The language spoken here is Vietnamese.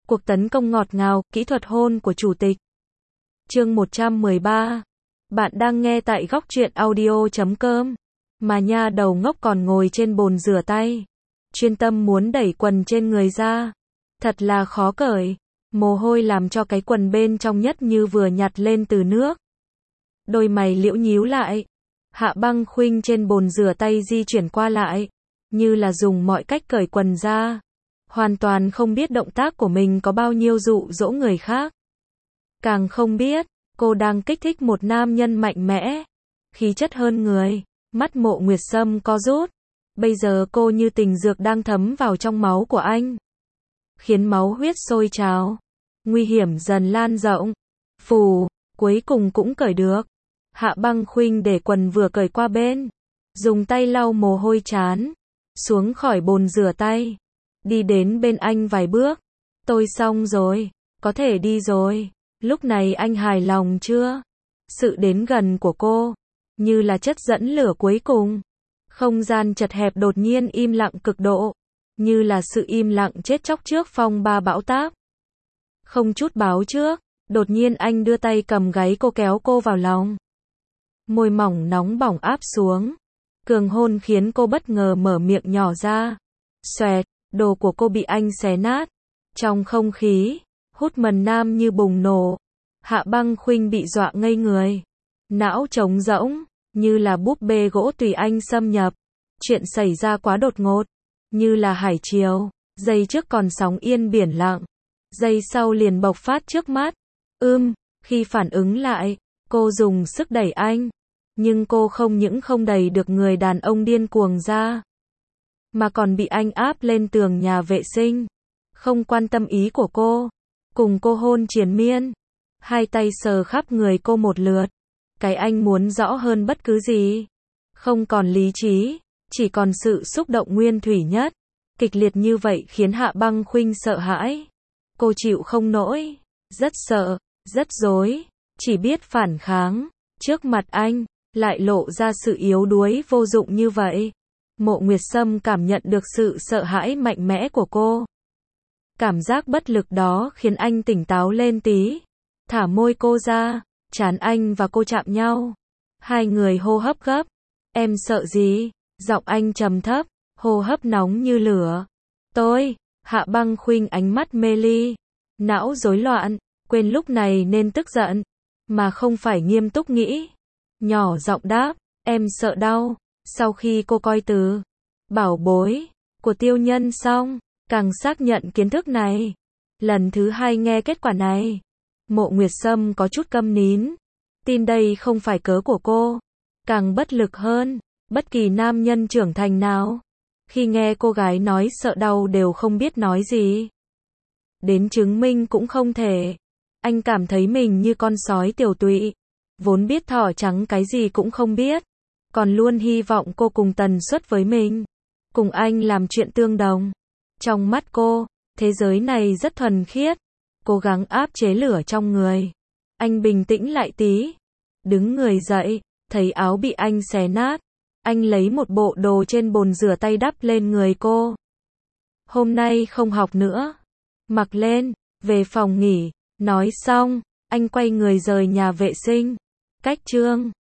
Cuộc tấn công ngọt ngào, kỹ thuật hôn của chủ tịch. Chương 113. Bạn đang nghe tại góc truyện audio.com. Mà nha đầu ngốc còn ngồi trên bồn rửa tay. Chuyên tâm muốn đẩy quần trên người ra. Thật là khó cởi. Mồ hôi làm cho cái quần bên trong nhất như vừa nhặt lên từ nước. Đôi mày liễu nhíu lại. Hạ Băng Khuynh trên bồn rửa tay di chuyển qua lại. Như là dùng mọi cách cởi quần ra. Hoàn toàn không biết động tác của mình có bao nhiêu dụ dỗ người khác. Càng không biết, cô đang kích thích một nam nhân mạnh mẽ, khí chất hơn người. Mắt Mộ Nguyệt Sâm co rút. Bây giờ cô như tình dược đang thấm vào trong máu của anh, khiến máu huyết sôi trào. Nguy hiểm dần lan rộng. Phù, cuối cùng cũng cởi được. Hạ Băng Khuynh để quần vừa cởi qua bên, dùng tay lau mồ hôi trán, xuống khỏi bồn rửa tay, đi đến bên anh vài bước. Tôi xong rồi, có thể đi rồi. Lúc này anh hài lòng chưa? Sự đến gần của cô, như là chất dẫn lửa cuối cùng. Không gian chật hẹp đột nhiên im lặng cực độ, như là sự im lặng chết chóc trước phong ba bão táp. Không chút báo trước, đột nhiên anh đưa tay cầm gáy cô kéo cô vào lòng. Môi mỏng nóng bỏng áp xuống. Cường hôn khiến cô bất ngờ mở miệng nhỏ ra. Xoẹt, đồ của cô bị anh xé nát. Trong không khí, hút mần nam như bùng nổ. Hạ Băng Khuynh bị dọa ngây người. Não trống rỗng, như là búp bê gỗ tùy anh xâm nhập. Chuyện xảy ra quá đột ngột, như là hải triều. Giây trước còn sóng yên biển lặng, giây sau liền bộc phát trước mắt. Khi phản ứng lại, cô dùng sức đẩy anh. Nhưng cô không những không đẩy được người đàn ông điên cuồng ra, mà còn bị anh áp lên tường nhà vệ sinh. Không quan tâm ý của cô, cùng cô hôn triền miên. Hai tay sờ khắp người cô một lượt. Cái anh muốn rõ hơn bất cứ gì. Không còn lý trí, chỉ còn sự xúc động nguyên thủy nhất. Kịch liệt như vậy khiến Hạ Băng Khuynh sợ hãi. Cô chịu không nổi, rất sợ, rất rối, chỉ biết phản kháng. Trước mặt anh, lại lộ ra sự yếu đuối vô dụng như vậy. Mộ Nguyệt Sâm cảm nhận được sự sợ hãi mạnh mẽ của cô. Cảm giác bất lực đó khiến anh tỉnh táo lên tí. Thả môi cô ra, trán anh và cô chạm nhau. Hai người hô hấp gấp. Em sợ gì? Giọng anh trầm thấp, hô hấp nóng như lửa. Tôi, Hạ Băng Khuynh ánh mắt mê ly, não rối loạn, quên lúc này nên tức giận, mà không phải nghiêm túc nghĩ. Nhỏ giọng đáp, em sợ đau. Sau khi cô coi từ bảo bối của Tiêu Nhân xong, càng xác nhận kiến thức này. Lần thứ hai nghe kết quả này, Mộ Nguyệt Sâm có chút câm nín. Tin đây không phải cớ của cô. Càng bất lực hơn, bất kỳ nam nhân trưởng thành nào, khi nghe cô gái nói sợ đau đều không biết nói gì. Đến chứng minh cũng không thể. Anh cảm thấy mình như con sói tiểu tụy, vốn biết thỏ trắng cái gì cũng không biết, còn luôn hy vọng cô cùng tần suất với mình, cùng anh làm chuyện tương đồng. Trong mắt cô, thế giới này rất thuần khiết. Cố gắng áp chế lửa trong người. Anh bình tĩnh lại tí, đứng người dậy, thấy áo bị anh xé nát. Anh lấy một bộ đồ trên bồn rửa tay đắp lên người cô. Hôm nay không học nữa. Mặc lên, về phòng nghỉ. Nói xong, anh quay người rời nhà vệ sinh. Cách chương